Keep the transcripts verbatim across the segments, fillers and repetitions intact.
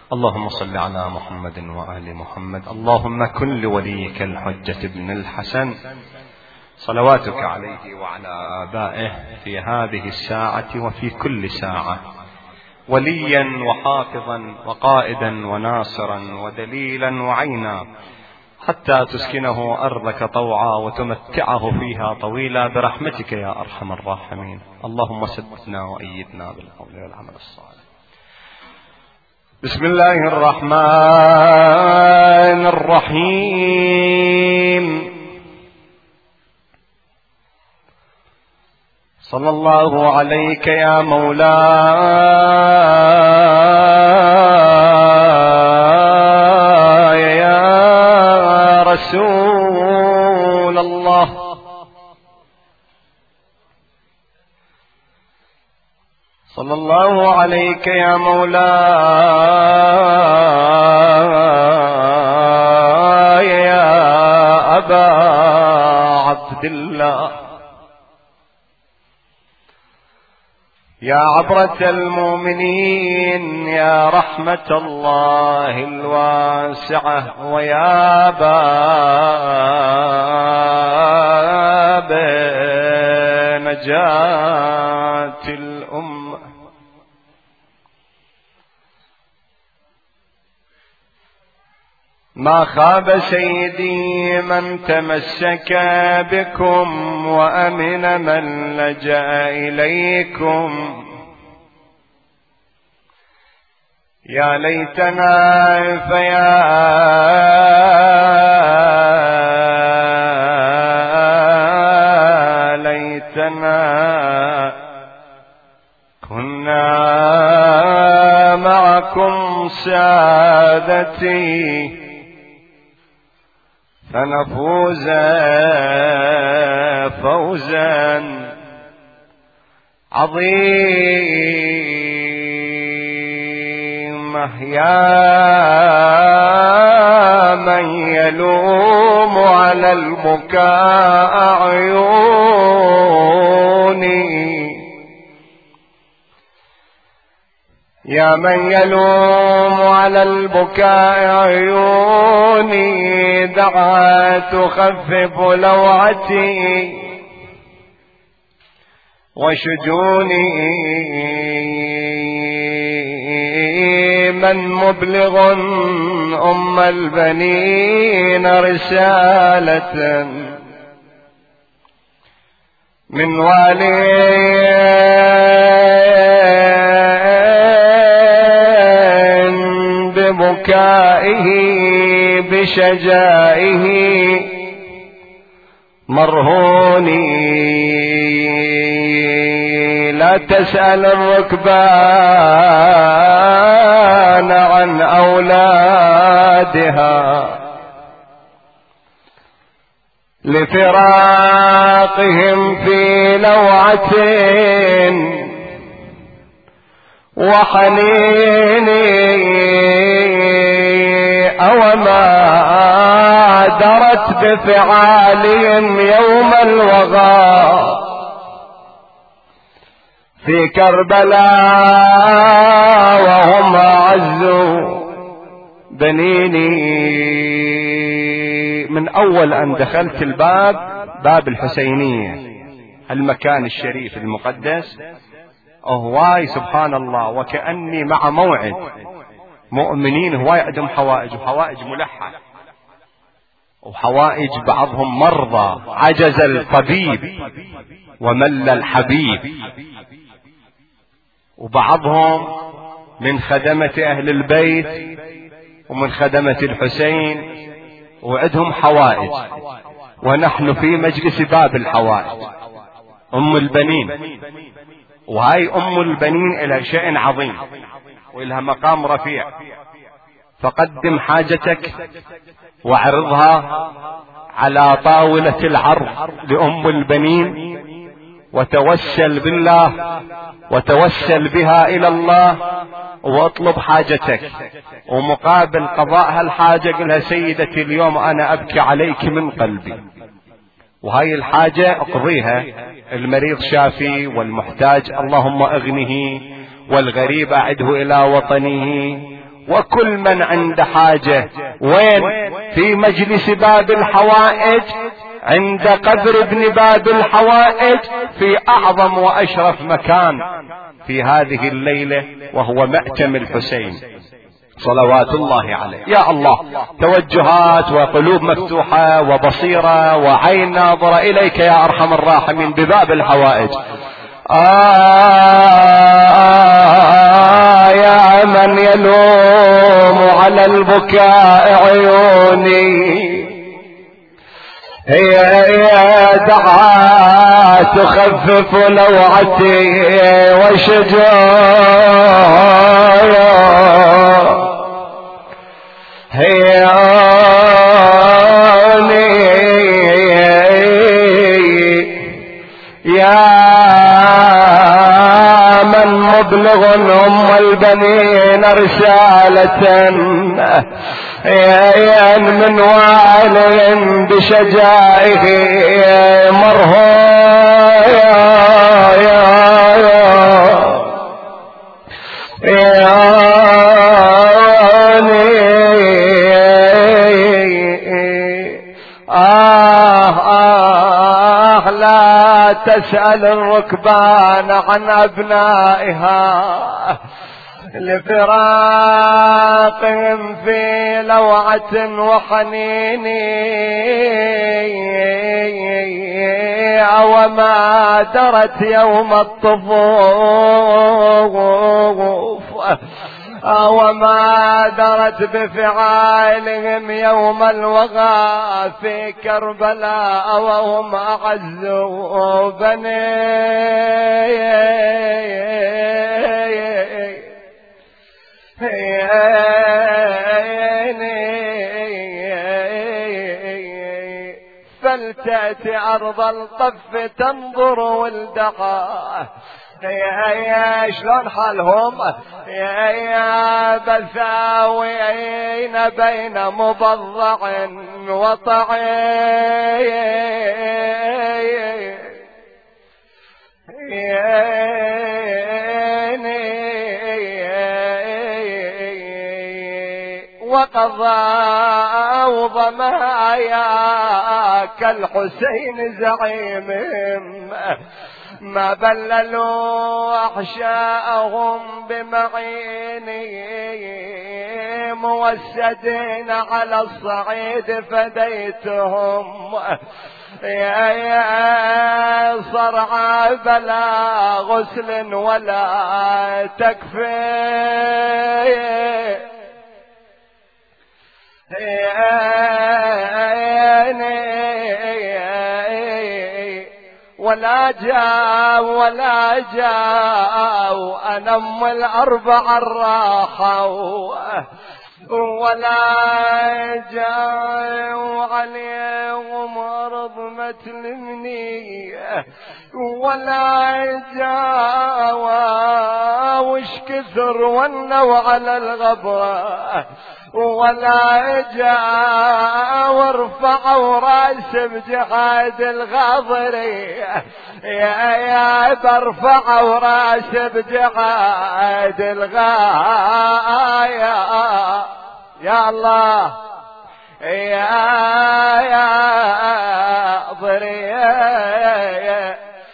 اللهم صل على محمد وآل محمد. اللهم كن لوليك الحجة بن الحسن صلواتك عليه وعلى آبائه في هذه الساعة وفي كل ساعة وليا وحافظا وقائدا وناصرا ودليلا وعينا، حتى تسكنه أرضك طوعا وتمتعه فيها طويلا برحمتك يا أرحم الراحمين. اللهم سددنا وأيدنا بالقول والعمل الصالح. بسم الله الرحمن الرحيم. صلى الله عليك يا مولاي يا رسول الله. صلى الله عليك يا مولاي يا أبا عبد الله، يا عبرة المؤمنين، يا رحمة الله الواسعة، ويا باب نجاة الأمة. ما خاب سيدي من تمسك بكم، وأمن من لجأ إليكم. يا ليتنا فيا ليتنا كنا معكم سادتي، فنفوز فوزا عظيما. يا من يلوم على البكاء عيوني، يا من يلوم على البكاء عيوني، دعت تخفف لوعتي وشجوني. من مبلغ أم البنين رسالة من والي ببكائه بشجائه مرهوني. لا تسأل الركبان عن أولادها لفراقهم في لوعة وحنيني، أوما درت بفعالهم يوم الوغى في كربلاء وهم أعز بنيني. من أول أن دخلت الباب، باب الحسينية، المكان الشريف المقدس، هواي سبحان الله وكأني مع موعد مؤمنين هواي عندهم حوائج، وحوائج ملحة، وحوائج بعضهم مرضى، عجز الطبيب ومل الحبيب، وبعضهم من خدمة أهل البيت ومن خدمة الحسين وعندهم حوائج. ونحن في مجلس باب الحوائج أم البنين، وهاي أم البنين إلى شأن عظيم وإلها مقام رفيع. فقدم حاجتك واعرضها على طاولة العرض لأم البنين، وتوسل بالله وتوسل بها إلى الله، واطلب حاجتك. ومقابل قضاء هالحاجة قلها سيدتي اليوم أنا أبكي عليك من قلبي، وهاي الحاجة اقضيها. المريض شافي والمحتاج اللهم اغنه، والغريب اعده الى وطنه، وكل من عنده حاجة. وين؟ في مجلس باب الحوائج، عند قبر ابن باب الحوائج، في أعظم وأشرف مكان في هذه الليلة، وهو مأتم الحسين صلوات الله عليه. يا الله، توجهات وقلوب مفتوحة وبصيرة وعين ناظرة إليك يا أرحم الراحمين بباب الحوائج. آه يا من يلوم على البكاء عيوني، هي هي دعاء تخفف لوعتي وشجاعي، هي يا من مبلغ أم البنين رسالة، يا من والي بشجائه مرهون، يا آه آه لا تسأل الركبان عن أبنائها لفراقهم في لوعة وحنين، وما درت يوم الطفوف، وما درت بفعالهم يوم الوغى في كربلاء وهم أعز بني. فلتأتي أرض الطف تنظر ولدها، يا يا شلون حالهم، يا يا بثاوين بين مبضع وطعي، وقضى ضمايا كالحسين زعيمهم، ما بللوا أحشاءهم بمعيني، موسدين على الصعيد فديتهم، يا يا صرعى بلا غسل ولا تكفي، ولا جاء ولا جاء أنا أم الأربع الراحوا، ولا جاء عليهم أرض متلمني، ولا جاء وش كثر ونوا على الغبرة، ولا جاء وارفعوا راس بجحاد الغاضري، يا يا برفعوا راس بجحاد الغاية، يا الله يا يا ضريا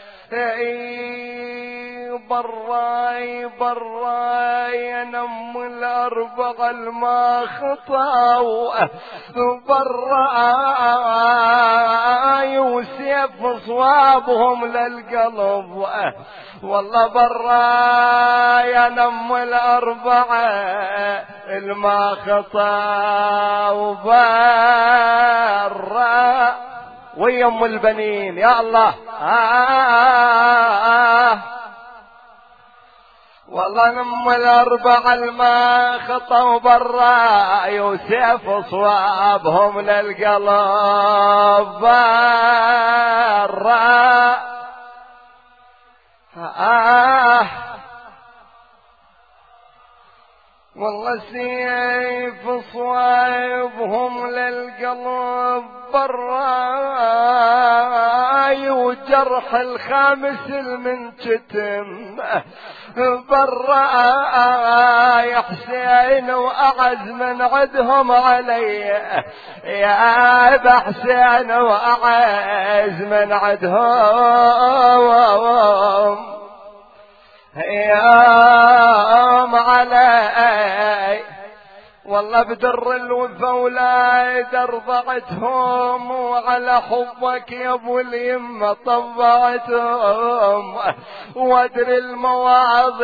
براي براي نم الأربع الماخطاو، براي وسيف صوابهم للقلب، والله براي نم الأربع الماخطاو، برا ويم البنين يا الله. آه والله نم الأربع الما خطوا برا يوسف صوابهم للقلب برا. آه والله سيف صوايبهم للقلب براي، وجرح الخامس المنشتم براي، حسين وأعز من عدهم علي، يا أبا حسين وأعز من عدهم يوم علي. والله بدر الوفا ولايد ارضعتهم، وعلى حبك يا ابو اليمة طبعتهم، وادري المواعظ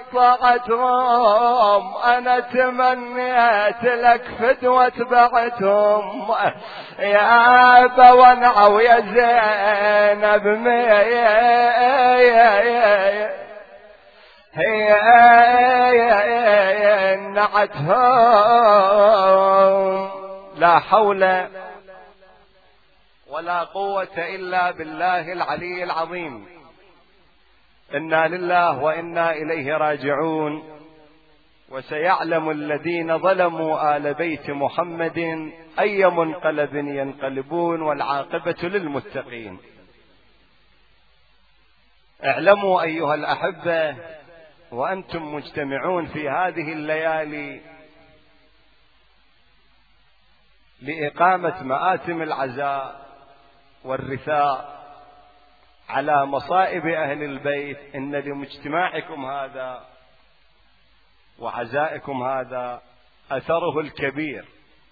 قطعتهم، انا تمنيت لك فدوة بعتهم، يا ابا ونع ويا زينب مي هي نعتهم. لا حول ولا قوة إلا بالله العلي العظيم. إنا لله وإنا إليه راجعون. وسيعلم الذين ظلموا آل بيت محمد أي منقلب ينقلبون، والعاقبة للمتقين. اعلموا أيها الأحبة وأنتم مجتمعون في هذه الليالي لإقامة مآتم العزاء والرثاء على مصائب أهل البيت، إن لمجتمعكم هذا وعزائكم هذا أثره الكبير.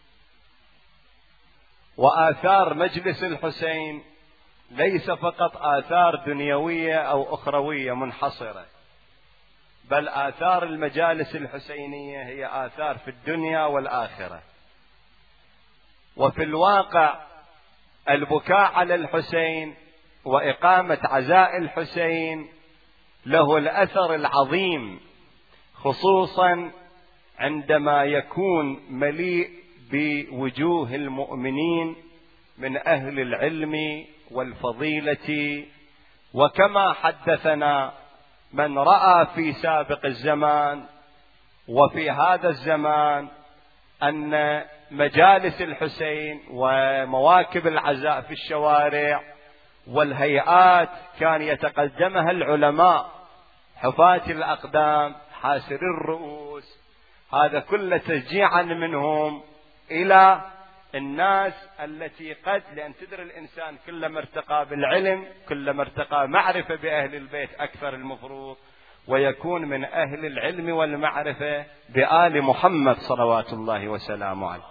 وآثار مجلس الحسين ليس فقط آثار دنيوية أو أخروية منحصرة، بل آثار المجالس الحسينية هي آثار في الدنيا والآخرة. وفي الواقع البكاء على الحسين وإقامة عزاء الحسين له الأثر العظيم، خصوصا عندما يكون مليء بوجوه المؤمنين من أهل العلم والفضيلة. وكما حدثنا من رأى في سابق الزمان وفي هذا الزمان أن مجالس الحسين ومواكب العزاء في الشوارع والهيئات كان يتقدمها العلماء حفاة الأقدام حاسر الرؤوس، هذا كله تشجيعا منهم إلى الناس التي قد، لأن تدري الإنسان كلما ارتقى بالعلم كلما ارتقى معرفة بأهل البيت أكثر المفروض، ويكون من أهل العلم والمعرفة بآل محمد صلوات الله وسلامه عليه.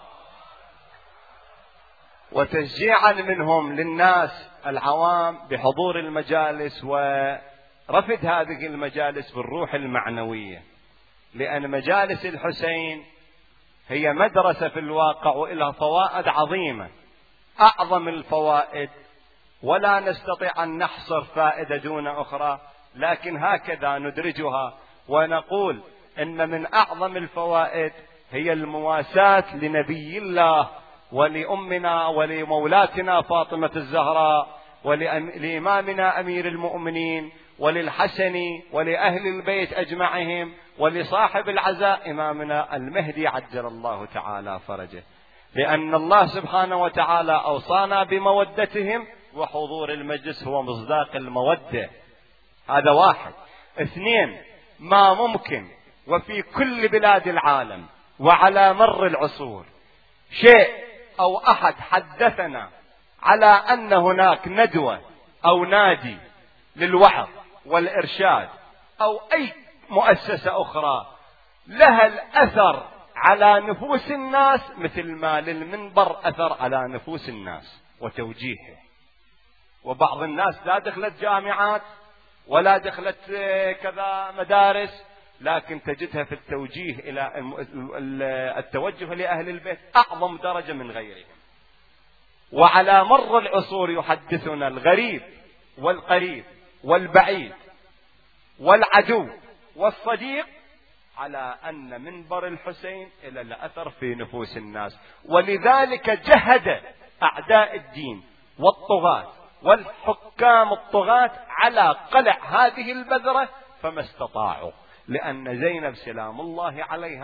وتشجيعا منهم للناس العوام بحضور المجالس ورفد هذه المجالس بالروح المعنوية، لأن مجالس الحسين هي مدرسة في الواقع وإلها فوائد عظيمة، أعظم الفوائد، ولا نستطيع أن نحصر فائدة دون أخرى، لكن هكذا ندرجها ونقول إن من أعظم الفوائد هي المواساة لنبي الله ولأمنا ولمولاتنا فاطمة الزهراء ولإمامنا أمير المؤمنين وللحسن ولأهل البيت أجمعهم ولصاحب العزاء إمامنا المهدي عجل الله تعالى فرجه، لأن الله سبحانه وتعالى أوصانا بمودتهم، وحضور المجلس هو مصداق المودة. هذا واحد. اثنين، ما ممكن وفي كل بلاد العالم وعلى مر العصور شيء أو أحد حدثنا على أن هناك ندوة أو نادي للوعظ والإرشاد أو أي مؤسسة أخرى لها الأثر على نفوس الناس مثل ما للمنبر أثر على نفوس الناس وتوجيهه. وبعض الناس لا دخلت جامعات ولا دخلت كذا مدارس، لكن تجدها في التوجيه إلى التوجه لأهل البيت أعظم درجة من غيرهم. وعلى مر العصور يحدثنا الغريب والقريب والبعيد والعدو والصديق على أن منبر الحسين إلى الأثر في نفوس الناس. ولذلك جهد أعداء الدين والطغاة والحكام الطغاة على قلع هذه البذرة فما استطاعوا، لأن زينب سلام الله عليها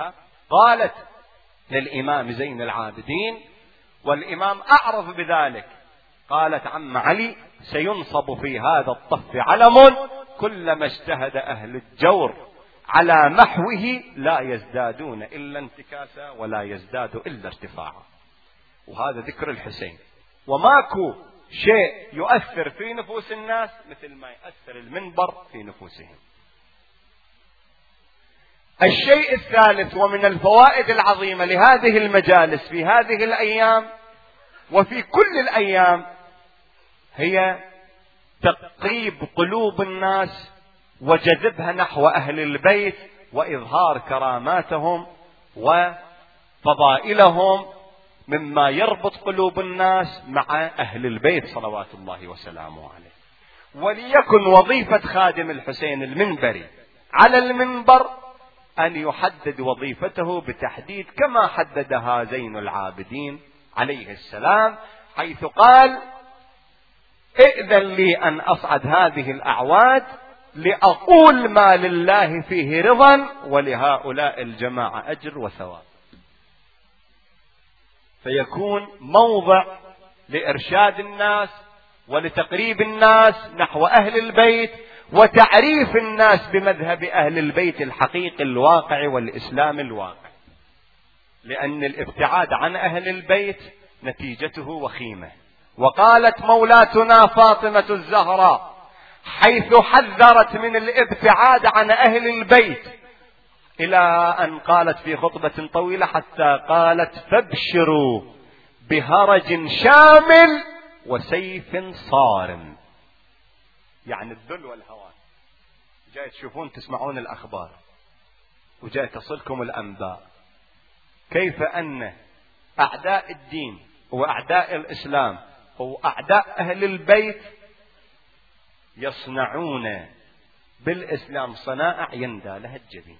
قالت للإمام زين العابدين والإمام أعرف بذلك، قالت عم علي سينصب في هذا الطف علم كلما اجتهد أهل الجور على محوه لا يزدادون إلا انتكاسا ولا يزداد إلا ارتفاعا. وهذا ذكر الحسين، وماكو شيء يؤثر في نفوس الناس مثل ما يؤثر المنبر في نفوسهم. الشيء الثالث ومن الفوائد العظيمة لهذه المجالس في هذه الأيام وفي كل الأيام هي تقريب قلوب الناس وجذبها نحو أهل البيت وإظهار كراماتهم وفضائلهم مما يربط قلوب الناس مع أهل البيت صلوات الله وسلامه عليه. وليكن وظيفة خادم الحسين المنبري على المنبر أن يحدد وظيفته بتحديد كما حددها زين العابدين عليه السلام، حيث قال: ائذن لي أن أصعد هذه الأعواد لأقول ما لله فيه رضا ولهؤلاء الجماعة أجر وثواب. فيكون موضع لإرشاد الناس ولتقريب الناس نحو أهل البيت وتعريف الناس بمذهب أهل البيت الحقيقي الواقع والإسلام الواقع، لأن الابتعاد عن أهل البيت نتيجته وخيمة. وقالت مولاتنا فاطمة الزهراء حيث حذرت من الابتعاد عن أهل البيت إلى أن قالت في خطبة طويلة حتى قالت: فابشروا بهرج شامل وسيف صارم. يعني الذل والهوان. جاي تشوفون تسمعون الأخبار وجاي تصلكم الأنباء كيف أن أعداء الدين وأعداء الإسلام وأعداء أهل البيت يصنعون بالإسلام صنائع يندى لها الجبين.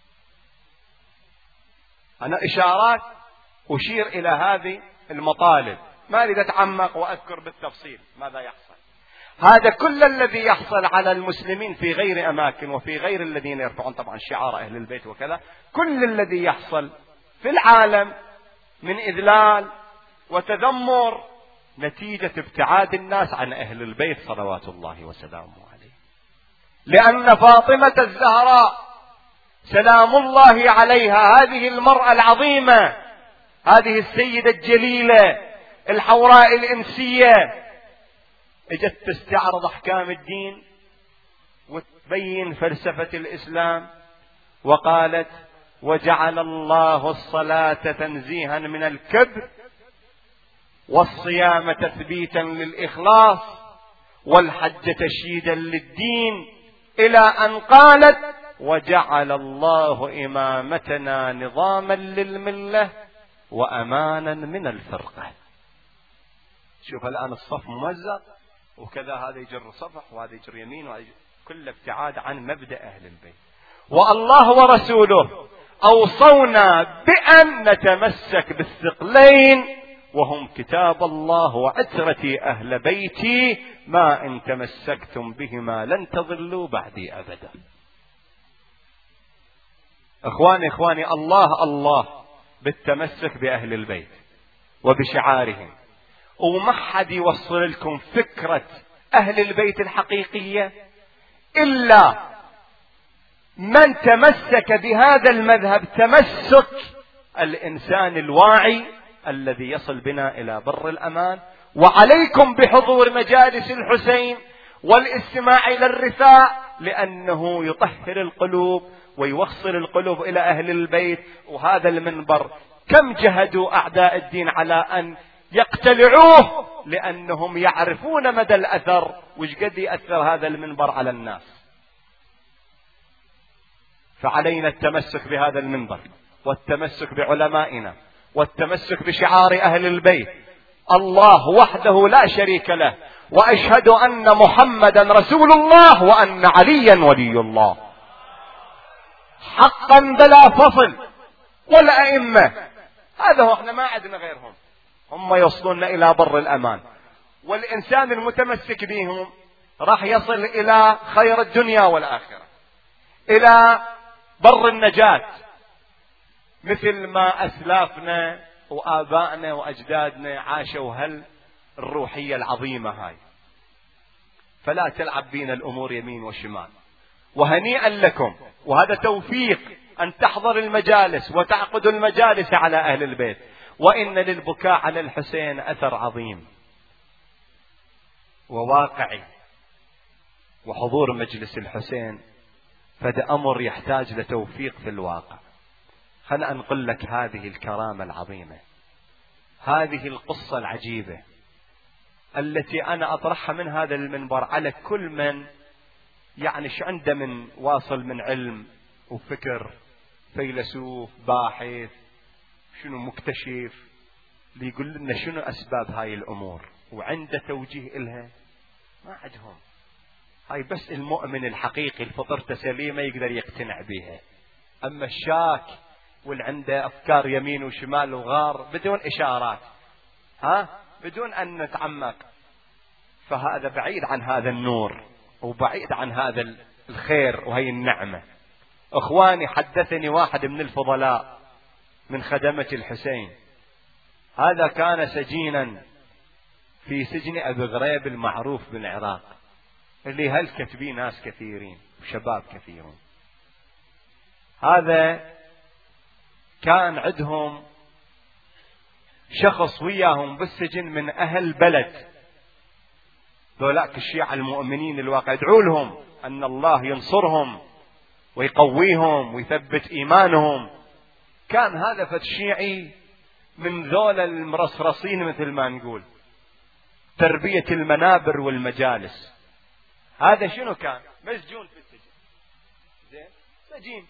أنا إشارات أشير إلى هذه المطالب، ما أريد أتعمق وأذكر بالتفصيل ماذا يحصل. هذا كل الذي يحصل على المسلمين في غير أماكن وفي غير الذين يرفعون طبعا شعار أهل البيت وكذا، كل الذي يحصل في العالم من إذلال وتذمر نتيجة ابتعاد الناس عن أهل البيت صلوات الله وسلامه عليه. لأن فاطمة الزهراء سلام الله عليها هذه المرأة العظيمة، هذه السيدة الجليلة الحوراء الإنسية، اجت تستعرض أحكام الدين وتبين فلسفة الإسلام، وقالت: وجعل الله الصلاة تنزيها من الكبر والصيام تثبيتا للإخلاص والحج تشييدا للدين، إلى أن قالت: وجعل الله إمامتنا نظاما للملة وأمانا من الفرقة. شوف الآن الصف ممزق وكذا، هذا يجر صفح وهذا يجر يمين وهذا يجر، كل ابتعاد عن مبدأ أهل البيت. والله ورسوله أوصونا بأن نتمسك بالثقلين وهم كتاب الله وعترتي أهل بيتي، ما إن تمسكتم بهما لن تضلوا بعدي أبدا. إخواني إخواني الله الله بالتمسك بأهل البيت وبشعارهم، وما حد يوصل لكم فكرة أهل البيت الحقيقية إلا من تمسك بهذا المذهب تمسك الإنسان الواعي الذي يصل بنا إلى بر الأمان. وعليكم بحضور مجالس الحسين والاستماع إلى الرثاء، لأنه يطهر القلوب ويوصل القلوب إلى أهل البيت. وهذا المنبر كم جهدوا أعداء الدين على أن يقتلعوه، لأنهم يعرفون مدى الأثر وش قد يأثر هذا المنبر على الناس. فعلينا التمسك بهذا المنبر والتمسك بعلمائنا والتمسك بشعار أهل البيت. الله وحده لا شريك له، وأشهد أن محمدا رسول الله وأن عليا ولي الله حقا بلا فصل. والأئمة هذا هو، احنا ما عندنا غيرهم، هم يوصلون إلى بر الأمان. والإنسان المتمسك بهم راح يصل إلى خير الدنيا والآخرة، إلى بر النجاة مثل ما أسلافنا وآبائنا وأجدادنا عاشوا هل الروحية العظيمة هاي. فلا تلعب بين الأمور يمين وشمال. وهنيئا لكم، وهذا توفيق أن تحضر المجالس وتعقد المجالس على أهل البيت. وإن للبكاء على الحسين أثر عظيم وواقعي، وحضور مجلس الحسين فده أمر يحتاج لتوفيق في الواقع. خلنا أنقل لك هذه الكرامة العظيمة، هذه القصة العجيبة التي أنا أطرحها من هذا المنبر على كل من يعني شو عنده من واصل من علم وفكر، فيلسوف باحث شنو مكتشف، ليقول لنا شنو أسباب هاي الأمور وعنده توجيه إلها. ما عندهم هاي، بس المؤمن الحقيقي الفطرته سليمة يقدر يقتنع بها. أما الشاك واللي عنده أفكار يمين وشمال وغار بدون إشارات، ها بدون أن نتعمق، فهذا بعيد عن هذا النور وبعيد عن هذا الخير وهي النعمة. أخواني، حدثني واحد من الفضلاء من خدمة الحسين، هذا كان سجينا في سجن أبي غريب المعروف بالعراق، اللي هل كتبيه ناس كثيرين وشباب كثيرون. هذا كان عندهم شخص وياهم بالسجن من أهل بلد، ذولاك الشيعة المؤمنين الواقع، يدعوا لهم أن الله ينصرهم ويقويهم ويثبت إيمانهم. كان هذا فد شيعي من ذول المرصرصين مثل ما نقول، تربية المنابر والمجالس. هذا شنو كان؟ مسجون في السجن، زين سجين.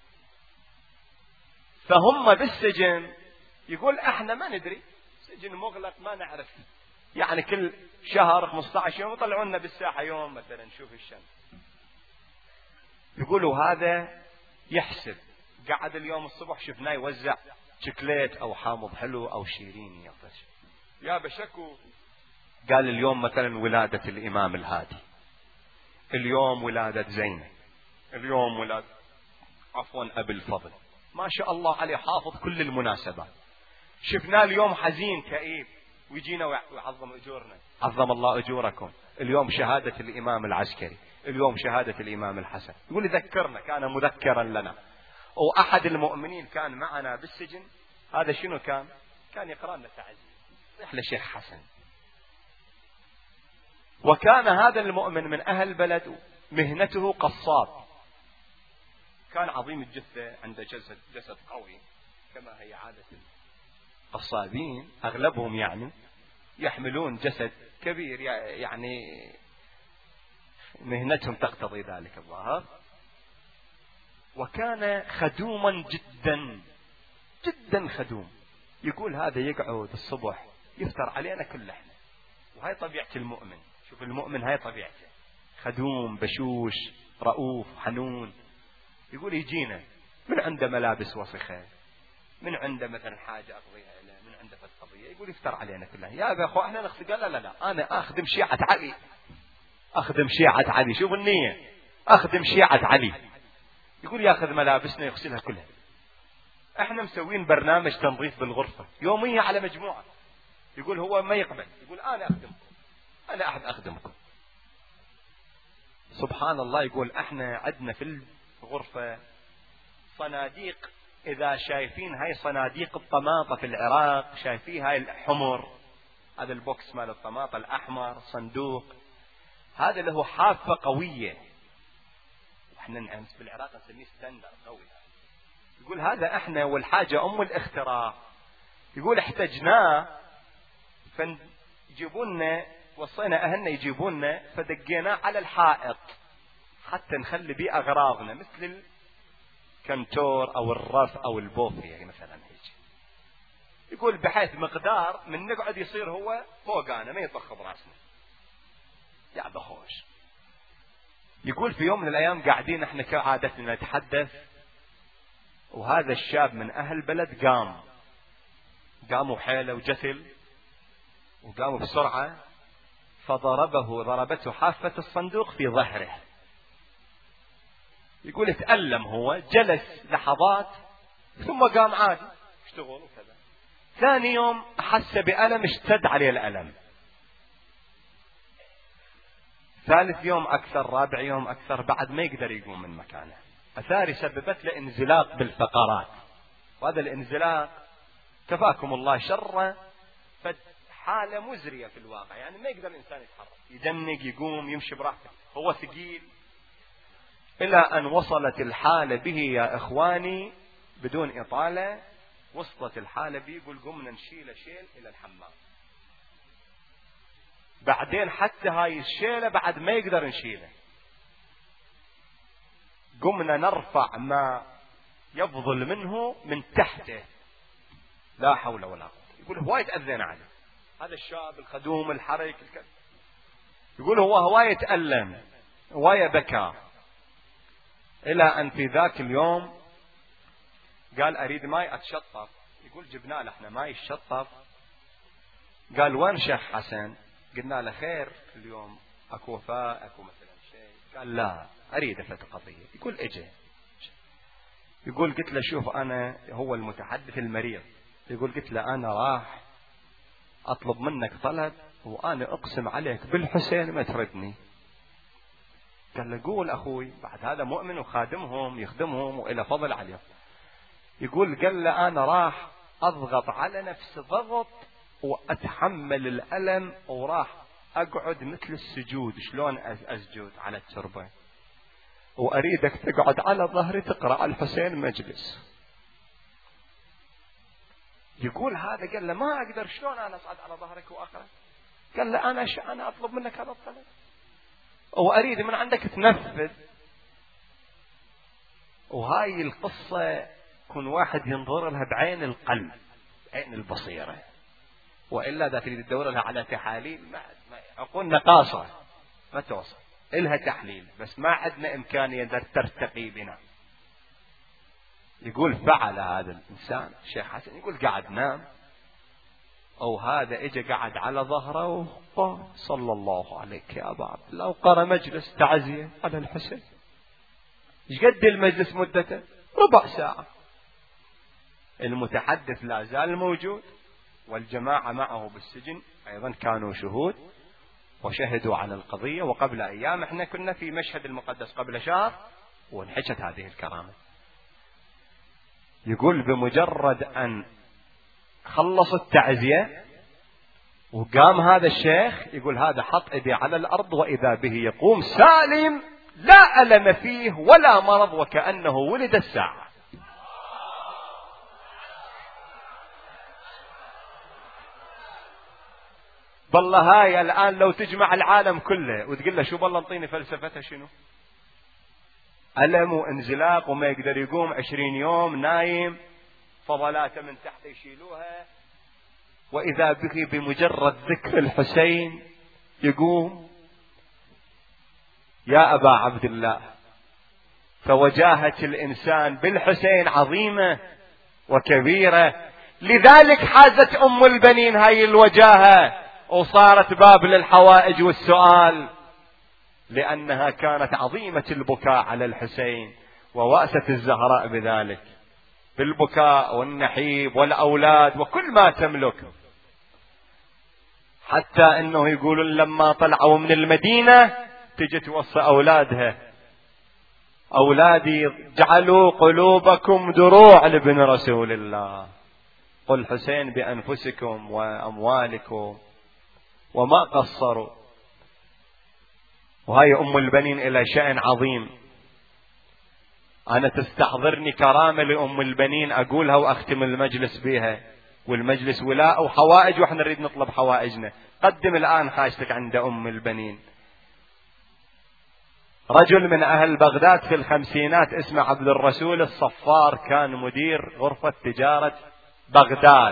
فهم بالسجن يقول احنا ما ندري، سجن مغلق ما نعرف، يعني كل شهر خمسة عشر يوم يطلعوا لنا بالساحة يوم مثلا نشوف الشمس. يقولوا هذا يحسب، قعد اليوم الصبح شفناه يوزع شكليت او حامض حلو او شيرين يطش يا بشكو. قال اليوم مثلا ولادة الامام الهادي، اليوم ولادة زينب، اليوم ولادة عفوا ابي الفضل، ما شاء الله عليه حافظ كل المناسبات. شفناه اليوم حزين كئيب ويجينا ويعظم اجورنا، عظم الله اجوركم. اليوم شهادة الامام العسكري، اليوم شهادة الامام الحسن. يقول ذكرنا، كان مذكرا لنا. واحد المؤمنين كان معنا بالسجن، هذا شنو كان؟ كان يقرأ لنا تعزية، صيح لشيخ حسن. وكان هذا المؤمن من اهل بلد، مهنته قصاب، كان عظيم الجثة، عنده جسد جسد قوي كما هي عادة القصابين، اغلبهم يعني يحملون جسد كبير، يعني مهنتهم تقتضي ذلك الظاهر. وكان خدوما جدا جدا خدوم. يقول هذا يقعد الصبح يفتر علينا كل احنا، وهي طبيعة المؤمن. شوف المؤمن هاي طبيعته، خدوم بشوش رؤوف حنون. يقول يجينا من عنده ملابس وسخة، من عنده مثلا حاجة أقضيها له، من عنده قضية، يقول يفتر علينا كلها. يا أبي أخو احنا نغسل، قال لا لا لا أنا أخدم شيعة علي، أخدم شيعة علي. شوف النية، أخدم شيعة علي. يقول ياخذ ملابسنا يغسلها كلها. احنا مسوين برنامج تنظيف بالغرفة يومية على مجموعة. يقول هو ما يقبل، يقول أنا أخدمكم، أنا أحد أخدمكم. سبحان الله. يقول احنا عندنا في الغرفة صناديق، إذا شايفين هاي صناديق الطماطة في العراق، شايفين هاي الحمر، هذا البوكس مال الطماطة الأحمر، صندوق هذا له حافة قوية، احنا بالعراق نسميه ستاندر قوي. يقول هذا احنا والحاجة ام الاختراع. يقول احتجناه فنجيبونا، وصينا اهلنا يجيبونا، فدقيناه على الحائط حتى نخلي بيه اغراضنا، مثل الكنتور او الرف او البوفية يعني مثلا هيك. يقول بحيث مقدار من نقعد يصير هو فوقانا ما يطخ براسنا يا بخوش. يقول في يوم من الايام قاعدين احنا كعادتنا نتحدث، وهذا الشاب من اهل بلد قام قاموا حيله وجثل، وقاموا بسرعة فضربه ضربته حافة الصندوق في ظهره. يقول اتألم هو، جلس لحظات ثم قام عادي اشتغل وكذا. ثاني يوم أحس بألم، اشتد عليه الألم. ثالث يوم أكثر، رابع يوم أكثر، بعد ما يقدر يقوم من مكانه. أثاري سببت له انزلاق بالفقرات، وهذا الانزلاق كفاكم الله شره، حالة مزرية في الواقع، يعني ما يقدر الإنسان يتحرك، يدنق يقوم يمشي براحته، هو ثقيل. إلى أن وصلت الحالة به يا إخواني بدون إطالة، وصلت الحالة به يقول قمنا نشيل شيل إلى الحمام. بعدين حتى هاي الشيلة بعد ما يقدر نشيله، قمنا نرفع ما يفضل منه من تحته، لا حول ولا قوة. يقول هواية تأذينا عليه هذا الشاب الخدوم الحرك الكذا. يقول هو هواية تألم، هواية بكى، إلى أن في ذاك اليوم قال أريد ماي أتشطف. يقول جبنا له احنا ماي الشطف. قال وين شيخ حسن؟ قلنا له خير اليوم اكو وفاء اكو مثلا شيء. قال لا اريد افت قضيه. يقول اجي. يقول قلت له شوف انا، هو المتحدث المريض، يقول قلت له انا راح اطلب منك طلب وانا اقسم عليك بالحسين ما تردني. قال له قول اخوي، بعد هذا مؤمن وخادمهم يخدمهم والى فضل عليهم. يقول قال له انا راح اضغط على نفس ضغط واتحمل الالم، وراح اقعد مثل السجود. شلون اسجد على التربه؟ واريدك تقعد على ظهري تقرا على الحسين مجلس. يقول هذا قال له ما اقدر، شلون انا اصعد على ظهرك واقرا؟ قال له انا ش... انا اطلب منك هذا الطلب واريد من عندك تنفذ. وهاي القصه كن واحد ينظر لها بعين القلب، عين البصيره، والا اذا تريد تدور لها على تحاليل ما عقولنا قاصره ما توصل الها تحليل، بس ما عندنا امكانيه ترتقي بنا. يقول فعل هذا الانسان الشيخ حسن، يقول قعد نام، او هذا اجى قعد على ظهره صلى الله عليك يا ابا عبد الله، وقرا مجلس تعزيه على الحسين. ايش قد المجلس مدته؟ ربع ساعه. المتحدث لا زال موجود، والجماعة معه بالسجن أيضا كانوا شهود وشهدوا على القضية. وقبل أيام احنا كنا في مشهد المقدس قبل شهر وانحشت هذه الكرامة. يقول بمجرد أن خلص التعزية وقام هذا الشيخ، يقول هذا حط ايديه على الأرض وإذا به يقوم سالم لا ألم فيه ولا مرض وكأنه ولد الساعة. بالله هاي الآن لو تجمع العالم كله وتقول له شو بالله انطيني فلسفتها شنو؟ ألم وانزلاق وما يقدر يقوم عشرين يوم نايم، فضلاته من تحت يشيلوها، وإذا به بمجرد ذكر الحسين يقوم. يا أبا عبد الله، فوجاهة الإنسان بالحسين عظيمة وكبيرة، لذلك حازت أم البنين هاي الوجاهة وصارت باب للحوائج والسؤال، لأنها كانت عظيمة البكاء على الحسين، ووأست الزهراء بذلك بالبكاء والنحيب والأولاد وكل ما تملك، حتى أنه يقولون لما طلعوا من المدينة تجي توصى أولادها أولادي جعلوا قلوبكم دروع لابن رسول الله، قل حسين بأنفسكم وأموالكم، وما قصروا. وهي أم البنين إلى شأن عظيم. أنا تستحضرني كرامة لأم البنين أقولها وأختم المجلس بها، والمجلس ولاء وحوائج وإحنا نريد نطلب حوائجنا. قدم الآن حاجتك عند أم البنين. رجل من أهل بغداد في الخمسينات اسمه عبد الرسول الصفار، كان مدير غرفة تجارة بغداد،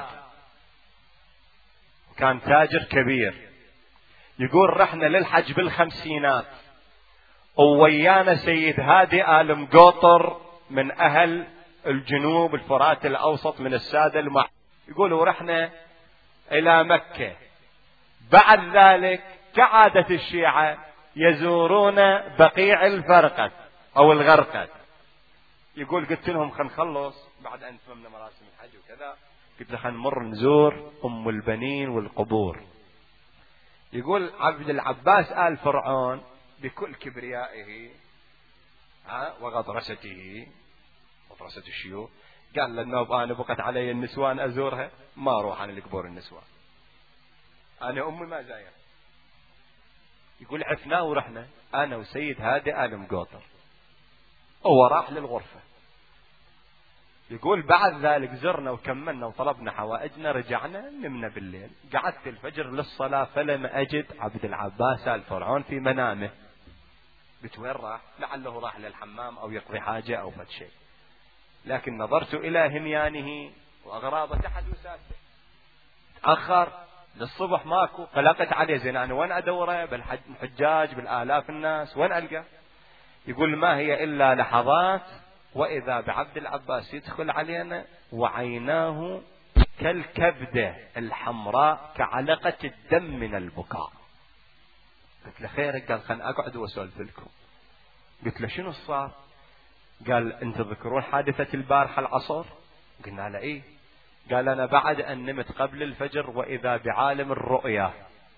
كان تاجر كبير. يقول رحنا للحج بالخمسينات وويانا سيد هادي آل مقوطر من أهل الجنوب الفرات الأوسط من السادة المع... يقول ورحنا إلى مكة. بعد ذلك كعادة الشيعة يزورون بقيع الفرقد أو الغرقد. يقول قلت لهم خلينا نخلص بعد أن تممنا مراسم الحج وكذا، قلت له خلينا نمر نزور أم البنين والقبور. يقول عبد العباس آل فرعون بكل كبريائه ها وغطرسته، غطرسة الشيوخ، قال للنوب أنا بقت علي النسوان أزورها، ما أروح أنا لقبور النسوان، أنا أمي ما زاير. يقول عفنا ورحنا أنا وسيد هادي آل مقوطر، هو راح للغرفة. يقول بعد ذلك زرنا وكملنا وطلبنا حوائجنا، رجعنا نمنا بالليل، قعدت الفجر للصلاة فلم أجد عبد العباس آل فرعون في منامه. قلت وين راح؟ لعله راح للحمام أو يقضي حاجة أو فد شيء، لكن نظرت إلى هميانه وأغراضه حدوثاته. تأخر للصبح ماكو، قلقت عليه زين أنا وين أدوره بالحجاج بالآلاف الناس وين ألقى؟ يقول ما هي إلا لحظات وإذا بعبد العباس يدخل علينا وعيناه كالكبدة الحمراء كعلقة الدم من البكاء. قلت له خيرك؟ قال خلنا أقعد وأسولف لكم. قلت له شنو صار؟ قال أنت تذكرون حادثة البارحة العصر؟ قلنا له إيه. قال أنا بعد أن نمت قبل الفجر وإذا بعالم الرؤيا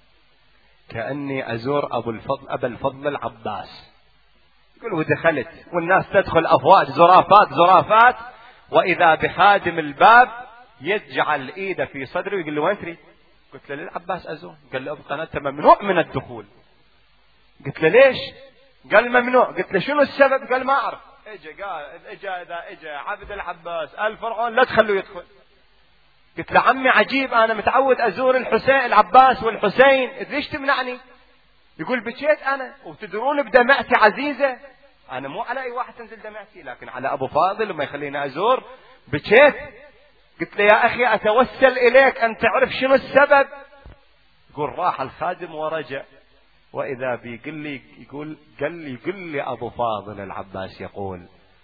كأني أزور أبو الفضل أبا الفضل العباس. يقول ودخلت والناس تدخل أفواج زرافات زرافات، وإذا بخادم الباب يجعل إيده في صدره ويقول له وين تريد؟ قلت له للعباس أزور. قال له أبقى أنت ممنوع من الدخول. قلت له ليش؟ قال ممنوع. قلت له شنو السبب؟ قال ما أعرف. إجا قال إجا إذا إجا عبد العباس آل فرعون لا تخلوه يدخل. قلت له عمي عجيب أنا متعود أزور الحسين العباس والحسين، ليش تمنعني؟ يقول بكيت أنا وتدرون بدمعتي عزيزة، أنا مو على أي واحد تنزل دمعتي لكن على أبو فاضل وما يخليني أزور. بكيت. قلت له يا أخي أتوسل إليك أن تعرف شنو السبب. يقول راح الخادم ورجع وإذا بيقول لي يقول قال لي قل لي أبو فاضل العباس يقول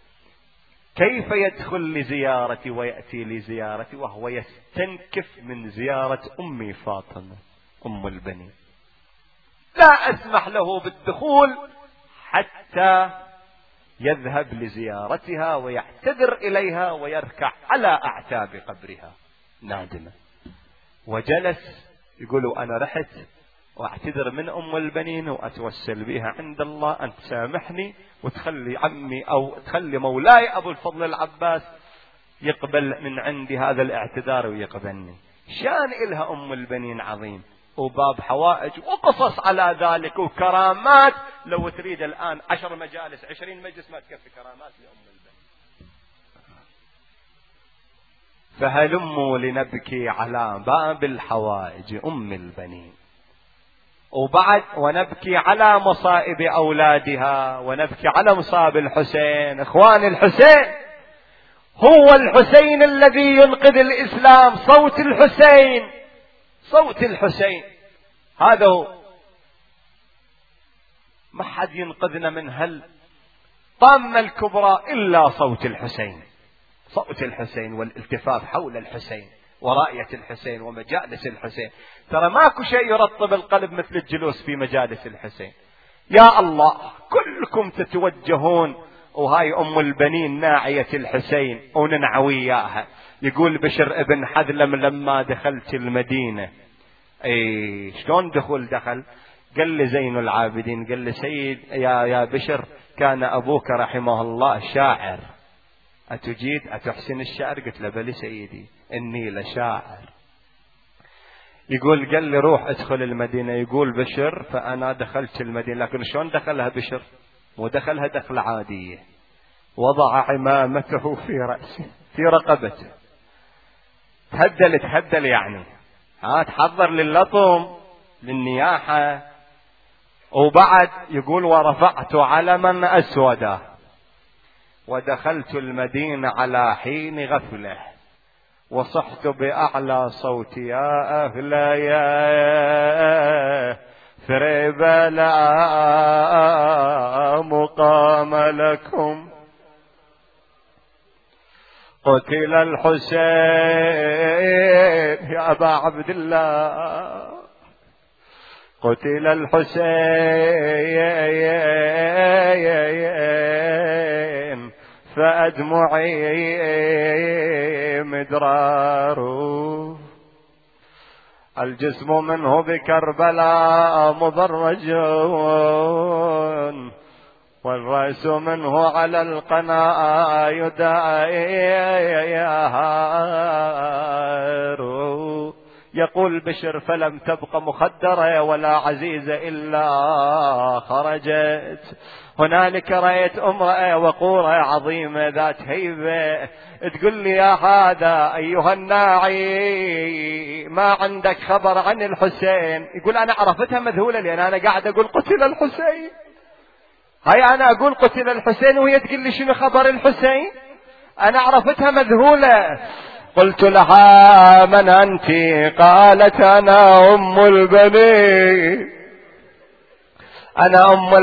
كيف يدخل لزيارتي ويأتي لزيارتي وهو يستنكف من زيارة أمي فاطمة أم البنين، لا أسمح له بالدخول حتى يذهب لزيارتها ويعتذر إليها ويركع على أعتاب قبرها نادما. وجلس يقولوا أنا رحت واعتذر من أم البنين وأتوسل بها عند الله أن تسامحني وتخلي عمي أو تخلي مولاي أبو الفضل العباس يقبل من عندي هذا الاعتذار ويقبلني. شان إلها أم البنين عظيم وباب حوائج وقصص على ذلك وكرامات، لو تريد الآن عشر مجالس عشرين مجلس ما تكفي كرامات لأم البنين. فهلموا لنبكي على باب الحوائج أم البنين، وبعد ونبكي على مصائب أولادها ونبكي على مصاب الحسين. إخوان الحسين هو الحسين الذي ينقذ الإسلام، صوت الحسين صوت الحسين هذا هو، ما حد ينقذنا من هالطامة الكبرى إلا صوت الحسين، صوت الحسين والالتفاف حول الحسين ورائية الحسين ومجالس الحسين. ترى ماكو شيء يرطب القلب مثل الجلوس في مجالس الحسين. يا الله كلكم تتوجهون وهاي أم البنين ناعية الحسين وننعوياها. يقول بشر ابن حذلم لما دخلت المدينة، اي شلون دخل دخل؟ قال لي زين العابدين قال لي سيد يا يا بشر كان أبوك رحمه الله شاعر، أتجيد أتحسن الشعر؟ قلت له بلي سيدي إني لشاعر. يقول قال لي روح ادخل المدينة. يقول بشر فأنا دخلت المدينة، لكن شلون دخلها بشر؟ ودخلها دخل عادية، وضع عمامته في رأسه في رقبته، تهدل تهدل يعني ها تحضر لللطم للنياحة. وبعد يقول ورفعت علما أسودا ودخلت المدينة على حين غفلة وصحت بأعلى صوتي يا أهل يا ثريبا لا مقام لكم قتل الحسين يا أبا عبد الله قتل الحسين فأدمعي مدرار، الجسم منه بكربلاء مضرج، والرأس منه على القناة يدار. يقول بشر فلم تبق مخدرة ولا عزيزة إلا خرجت. هنالك رأيت امرأة وقورة عظيمة ذات هيبة، تقول لي يا هذا أيها الناعي ما عندك خبر عن الحسين؟ يقول أنا عرفتها مذهولة لأن أنا قاعد أقول قتل الحسين. هاي أنا أقول قتل الحسين وهي تقول لي شنو خبر الحسين؟ أنا عرفتها مذهولة. قلت لها من أنت؟ قالت أنا أم البنين، أنا أم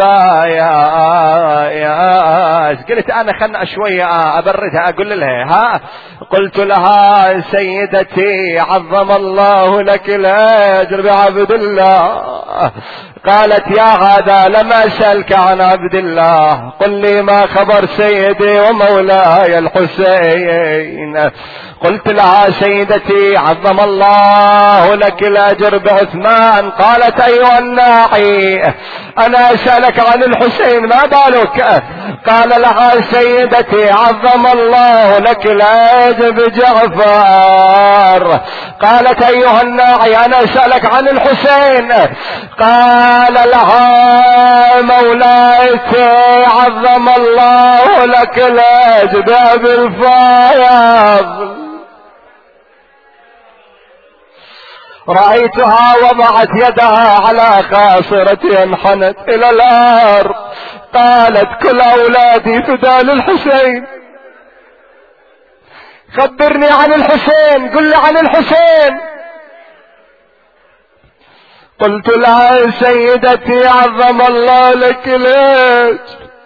العباية. قلت أنا خلنا شوية أبردها أقول لها ها. قلت لها سيدتي عظم الله لك الأجر بعبد الله. قالت يا هذا لم أسألك عن عبد الله، قل لي ما خبر سيدي ومولاي الحسين. قلت لها سيدتي عظم الله لك الأجر بعثمان. قالت أيها الناحي أنا أسألك عن الحسين ما بالك؟ قال لها سيدتي عظم الله لك الأجر بجعفر. قالت أيها الناحي أنا أسألك عن الحسين. قال لها مولايتي عظم الله لك الأجر بأبي الفايض. رأيتها وضعت يدها على خاصرتها انحنت إلى الأرض. قالت كل أولادي فداء للحسين، خبرني عن الحسين، قل لي عن الحسين. قلت لها سيدتي عظم الله لك الأجر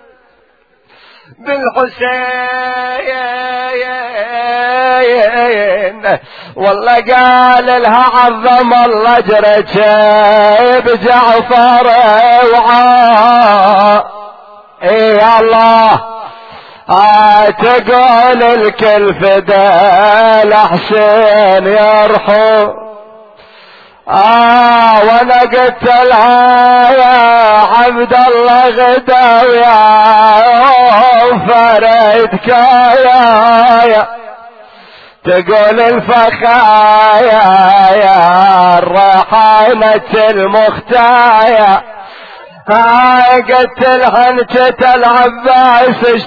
بالحسين. والله قال لها عظم الله اجرك بجعفر وعا. اي يا الله آه تقول الكل فدا الحسين يرحم. آه وانا قلت لها يا عبد الله غدا ويا فريدك يا تقول الفخايا يا الرحانة المختايا. هاي قلت لها انت العباس ايش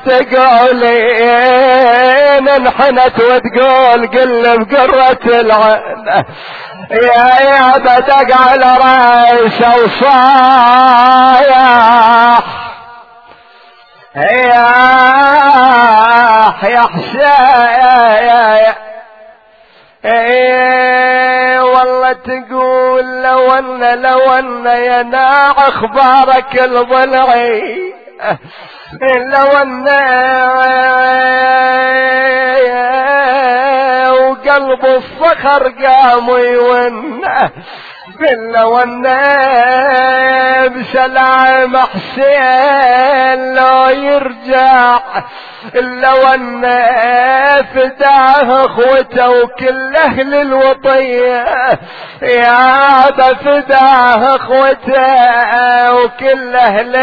تقولين؟ انحنت وتقول قل بقرة العين يا يا بدق على راس وصايح يا يا حسين. ايه والله تقول لو ان لو ان يا ناع اخبارك الضلعي، لو ان وقلب الصخر قام يون، لو ان بسلام حسين لو يرجع، لو ان فداه اخوته وكل اهل الوطيه يا فداه اخوته وكل اهل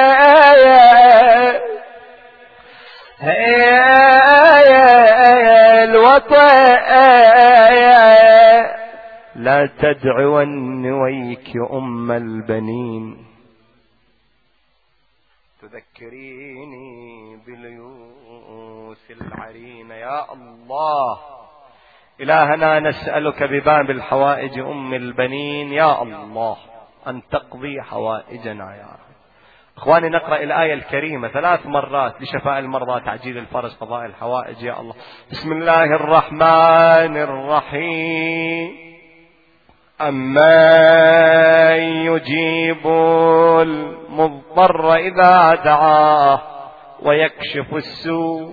الوطيه. لا تدعون ويك أم البنين، تذكريني بليوث العرين. يا الله إلهنا نسألك بباب الحوائج أم البنين يا الله أن تقضي حوائجنا يا رب. اخواني نقرأ الآية الكريمة ثلاث مرات لشفاء المرضى، تعجيل الفرج، قضاء الحوائج يا الله. بسم الله الرحمن الرحيم. أمن يجيب المضطر إذا دعاه ويكشف السوء،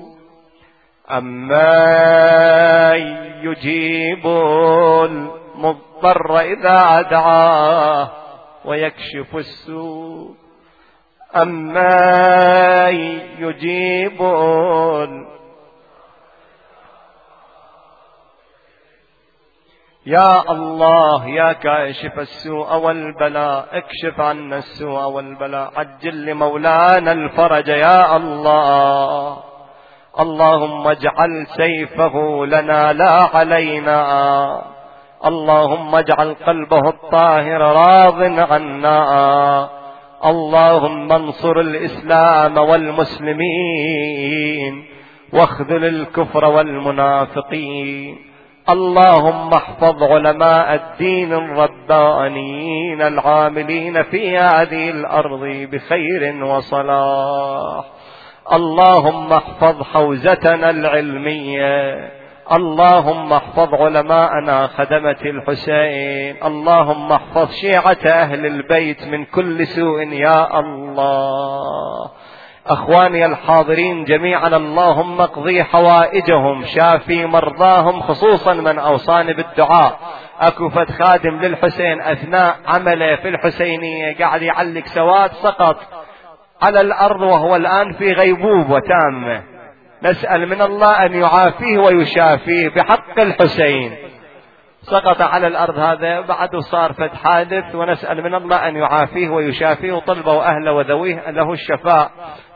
أمن يجيب المضطر إذا دعاه ويكشف السوء، أما يجيبون. يا الله يا كاشف السوء والبلاء اكشف عنا السوء والبلاء، عجل لمولانا الفرج يا الله. اللهم اجعل سيفه لنا لا علينا، اللهم اجعل قلبه الطاهر راض عنا، اللهم انصر الإسلام والمسلمين واخذل الكفر والمنافقين. اللهم احفظ علماء الدين الربانيين العاملين في هذه الأرض بخير وصلاح. اللهم احفظ حوزتنا العلمية، اللهم احفظ علماءنا خدمة الحسين، اللهم احفظ شيعة أهل البيت من كل سوء يا الله. أخواني الحاضرين جميعا، اللهم اقضي حوائجهم، شافي مرضاهم، خصوصا من أوصاني بالدعاء. أكو فد خادم للحسين أثناء عمله في الحسينية قاعد يعلق سواد، سقط على الأرض وهو الآن في غيبوبة تامة، نسأل من الله أن يعافيه ويشافيه بحق الحسين. سقط على الأرض هذا بعد صار فد حادث، ونسأل من الله أن يعافيه ويشافيه، وطلبوا أهله وذويه له الشفاء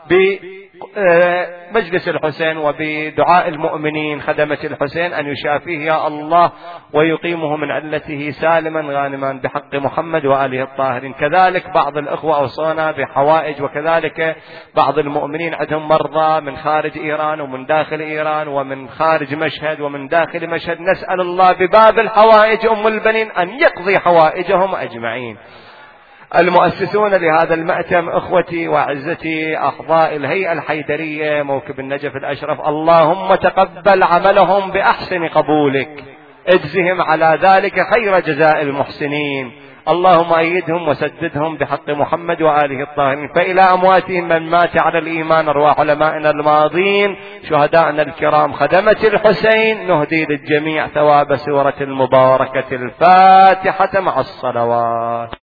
بمجلس الحسين وبدعاء المؤمنين خدمة الحسين أن يشافيه يا الله ويقيمه من علته سالما غانما بحق محمد وآله الطاهرين. كذلك بعض الأخوة أوصونا بحوائج، وكذلك بعض المؤمنين عندهم مرضى من خارج إيران ومن داخل إيران ومن خارج مشهد ومن داخل مشهد، نسأل الله بباب الحوائج أم البنين أن يقضي حوائجهم أجمعين. المؤسسون لهذا المأتم اخوتي واعزتي اعضاء الهيئة الحيدرية موكب النجف الاشرف، اللهم تقبل عملهم باحسن قبولك، اجزهم على ذلك خير جزاء المحسنين. اللهم ايدهم وسددهم بحق محمد واله الطاهرين. فالى امواتهم من مات على الايمان ارواح علمائنا الماضين شهدائنا الكرام خدمة الحسين، نهدي للجميع ثواب سورة المباركة الفاتحة مع الصلوات.